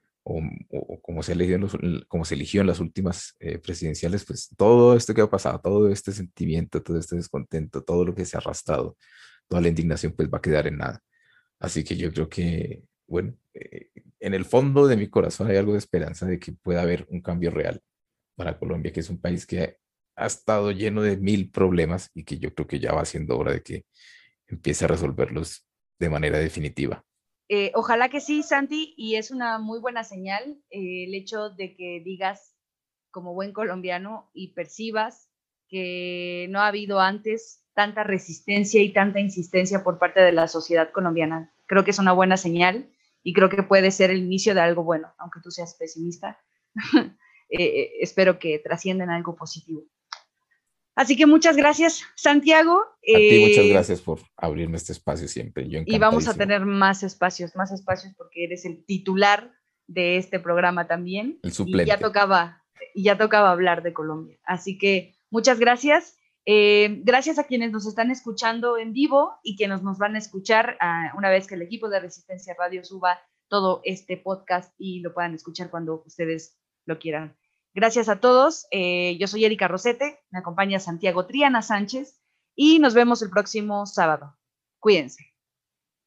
o como se ha elegido como se eligió en las últimas presidenciales, pues todo esto que ha pasado, todo este sentimiento, todo este descontento, todo lo que se ha arrastrado, toda la indignación, pues va a quedar en nada. Así que yo creo que, bueno, en el fondo de mi corazón hay algo de esperanza de que pueda haber un cambio real para Colombia, que es un país que ha estado lleno de 1000 problemas, y que yo creo que ya va siendo hora de que empiece a resolverlos de manera definitiva. Ojalá que sí, Santi, y es una muy buena señal el hecho de que digas como buen colombiano y percibas que no ha habido antes tanta resistencia y tanta insistencia por parte de la sociedad colombiana. Creo que es una buena señal y creo que puede ser el inicio de algo bueno, aunque tú seas pesimista. espero que trasciendan algo positivo. Así que muchas gracias, Santiago. A ti muchas gracias por abrirme este espacio siempre. Yo y vamos a tener más espacios porque eres el titular de este programa también. El suplente. Y ya tocaba hablar de Colombia. Así que muchas gracias. Gracias a quienes nos están escuchando en vivo y quienes nos van a escuchar una vez que el equipo de Resistencia Radio suba todo este podcast y lo puedan escuchar cuando ustedes lo quieran. Gracias a todos. Yo soy Erika Rosete, me acompaña Santiago Triana Sánchez y nos vemos el próximo sábado. Cuídense.